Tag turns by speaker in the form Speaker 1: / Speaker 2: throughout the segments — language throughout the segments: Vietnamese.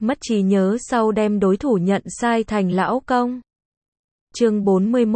Speaker 1: mất trí nhớ sau đem đối thủ nhận sai thành lão công. Chương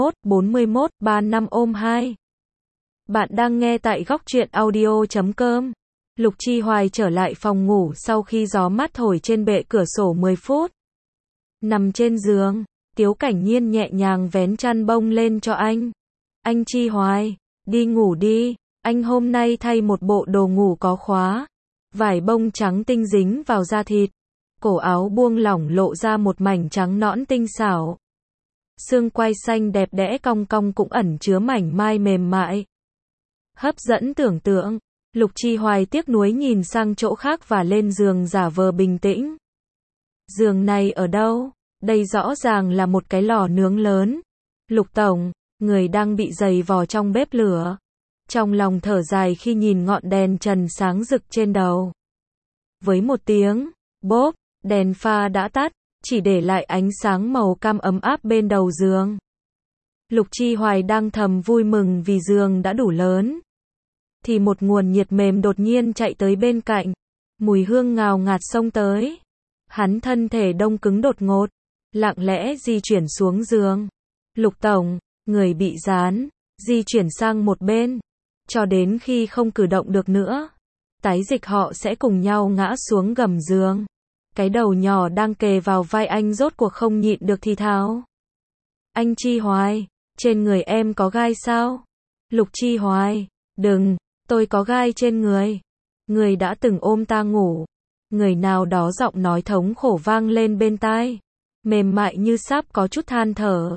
Speaker 1: 41, 3 năm ôm 2. Bạn đang nghe tại góc truyện audio.com. Lục Chi Hoài trở lại phòng ngủ sau khi gió mát thổi trên bệ cửa sổ 10 phút. Nằm trên giường, Tiếu Cảnh Nhiên nhẹ nhàng vén chăn bông lên cho anh. Anh Chi Hoài, đi ngủ đi, anh hôm nay thay một bộ đồ ngủ có khóa. Vải bông trắng tinh dính vào da thịt. Cổ áo buông lỏng lộ ra một mảnh trắng nõn tinh xảo. Xương quai xanh đẹp đẽ cong cong cũng ẩn chứa mảnh mai mềm mại. Hấp dẫn tưởng tượng, Lục Chi Hoài tiếc nuối nhìn sang chỗ khác và lên giường giả vờ bình tĩnh. Giường này ở đâu? Đây rõ ràng là một cái lò nướng lớn. Lục Tổng, người đang bị giày vò trong bếp lửa. Trong lòng thở dài khi nhìn ngọn đèn trần sáng rực trên đầu. Với một tiếng, bốp, đèn pha đã tắt, chỉ để lại ánh sáng màu cam ấm áp bên đầu giường. Lục Chi Hoài đang thầm vui mừng vì giường đã đủ lớn. Thì một nguồn nhiệt mềm đột nhiên chạy tới bên cạnh. Mùi hương ngào ngạt xông tới. Hắn thân thể đông cứng đột ngột, lặng lẽ di chuyển xuống giường. Lục Tổng, người bị dán, di chuyển sang một bên. Cho đến khi không cử động được nữa. Tái dịch họ sẽ cùng nhau ngã xuống gầm giường. Cái đầu nhỏ đang kề vào vai anh rốt cuộc không nhịn được thì thào. Anh Chi Hoài, trên người em có gai sao? Lục Chi Hoài, đừng, tôi có gai trên người. Người đã từng ôm ta ngủ. Người nào đó giọng nói thống khổ vang lên bên tai. Mềm mại như sắp có chút than thở.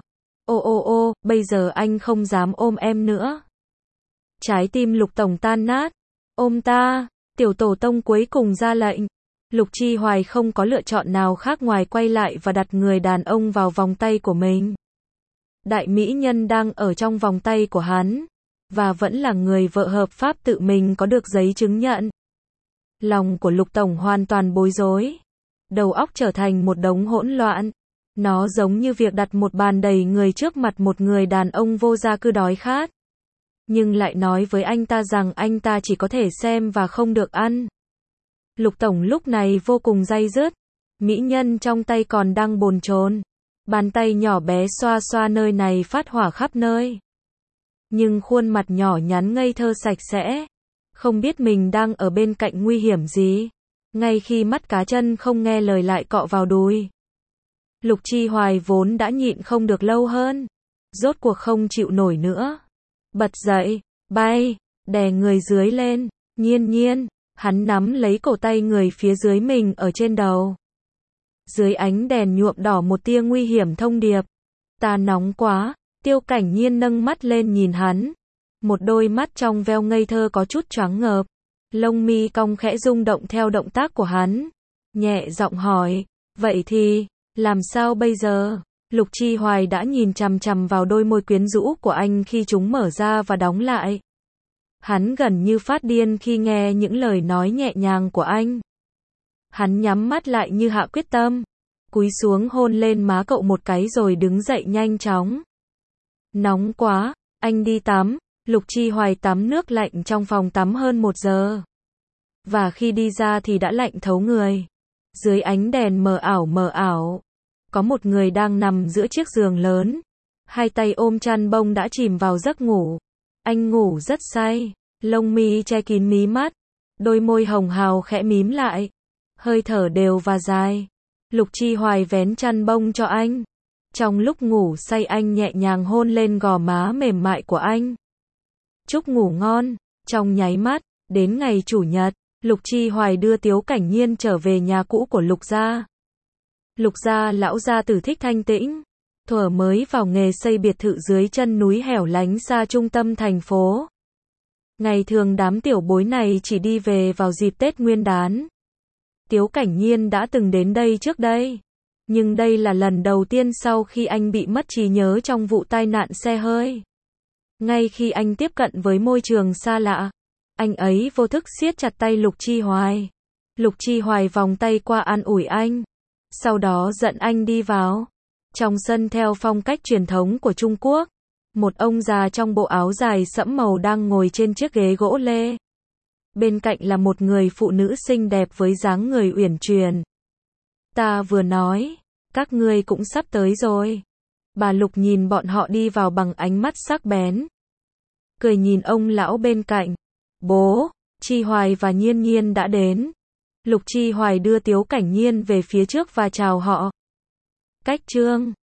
Speaker 1: Ô, bây giờ anh không dám ôm em nữa. Trái tim Lục Tổng tan nát. Ôm ta, tiểu tổ tông cuối cùng ra lệnh. Lục Chi Hoài không có lựa chọn nào khác ngoài quay lại và đặt người đàn ông vào vòng tay của mình. Đại mỹ nhân đang ở trong vòng tay của hắn. Và vẫn là người vợ hợp pháp tự mình có được giấy chứng nhận. Lòng của Lục Tổng hoàn toàn bối rối. Đầu óc trở thành một đống hỗn loạn. Nó giống như việc đặt một bàn đầy người trước mặt một người đàn ông vô gia cư đói khát. Nhưng lại nói với anh ta rằng anh ta chỉ có thể xem và không được ăn. Lục Tổng lúc này vô cùng day dứt. Mỹ nhân trong tay còn đang bồn chồn. Bàn tay nhỏ bé xoa xoa nơi này phát hỏa khắp nơi. Nhưng khuôn mặt nhỏ nhắn ngây thơ sạch sẽ. Không biết mình đang ở bên cạnh nguy hiểm gì. Ngay khi mắt cá chân không nghe lời lại cọ vào đùi. Lục Chi Hoài vốn đã nhịn không được lâu hơn. Rốt cuộc không chịu nổi nữa. Bật dậy, bay, đè người dưới lên. Nhiên, hắn nắm lấy cổ tay người phía dưới mình ở trên đầu. Dưới ánh đèn nhuộm đỏ một tia nguy hiểm thông điệp. Ta nóng quá. Tiêu Cảnh Nhiên nâng mắt lên nhìn hắn. Một đôi mắt trong veo ngây thơ có chút choáng ngợp. Lông mi cong khẽ rung động theo động tác của hắn. Nhẹ giọng hỏi, vậy thì, làm sao bây giờ? Lục Chi Hoài đã nhìn chằm chằm vào đôi môi quyến rũ của anh khi chúng mở ra và đóng lại. Hắn gần như phát điên khi nghe những lời nói nhẹ nhàng của anh. Hắn nhắm mắt lại như hạ quyết tâm. Cúi xuống hôn lên má cậu một cái rồi đứng dậy nhanh chóng. Nóng quá, anh đi tắm. Lục Chi Hoài tắm nước lạnh trong phòng tắm hơn 1 giờ. Và khi đi ra thì đã lạnh thấu người. Dưới ánh đèn mờ ảo. Có một người đang nằm giữa chiếc giường lớn. Hai tay ôm chăn bông đã chìm vào giấc ngủ. Anh ngủ rất say. Lông mi che kín mí mắt. Đôi môi hồng hào khẽ mím lại. Hơi thở đều và dài. Lục Chi Hoài vén chăn bông cho anh. Trong lúc ngủ say anh nhẹ nhàng hôn lên gò má mềm mại của anh. Chúc ngủ ngon. Trong nháy mắt, đến ngày Chủ nhật, Lục Chi Hoài đưa Tiếu Cảnh Nhiên trở về nhà cũ của Lục gia. Lục gia lão gia tử thích thanh tĩnh. Thuở mới vào nghề xây biệt thự dưới chân núi hẻo lánh xa trung tâm thành phố. Ngày thường đám tiểu bối này chỉ đi về vào dịp Tết Nguyên đán. Tiếu Cảnh Nhiên đã từng đến đây trước đây. Nhưng đây là lần đầu tiên sau khi anh bị mất trí nhớ trong vụ tai nạn xe hơi. Ngay khi anh tiếp cận với môi trường xa lạ, anh ấy vô thức siết chặt tay Lục Chi Hoài. Lục Chi Hoài vòng tay qua an ủi anh. Sau đó dẫn anh đi vào. Trong sân theo phong cách truyền thống của Trung Quốc, một ông già trong bộ áo dài sẫm màu đang ngồi trên chiếc ghế gỗ lê. Bên cạnh là một người phụ nữ xinh đẹp với dáng người uyển chuyển. Ta vừa nói, các ngươi cũng sắp tới rồi. Bà Lục nhìn bọn họ đi vào bằng ánh mắt sắc bén. Cười nhìn ông lão bên cạnh. Bố, Chi Hoài và Nhiên Nhiên đã đến. Lục Chi Hoài đưa Tiếu Cảnh Nhiên về phía trước và chào họ. Cách Trương.